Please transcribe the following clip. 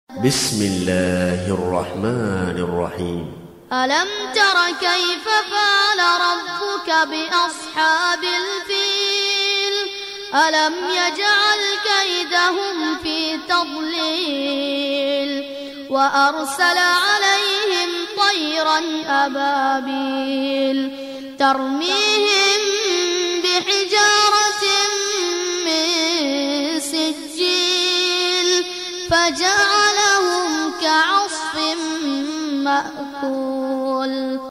بسم الله الرحمن الرحيم. ألم تر كيف فعل ربك بأصحاب الفيل؟ ألم يجعل كيدهم في تضليل وأرسل عليهم طيرا أبابيل ترميهم بحجارة من سجيل فجعلهم كعصف مأكول.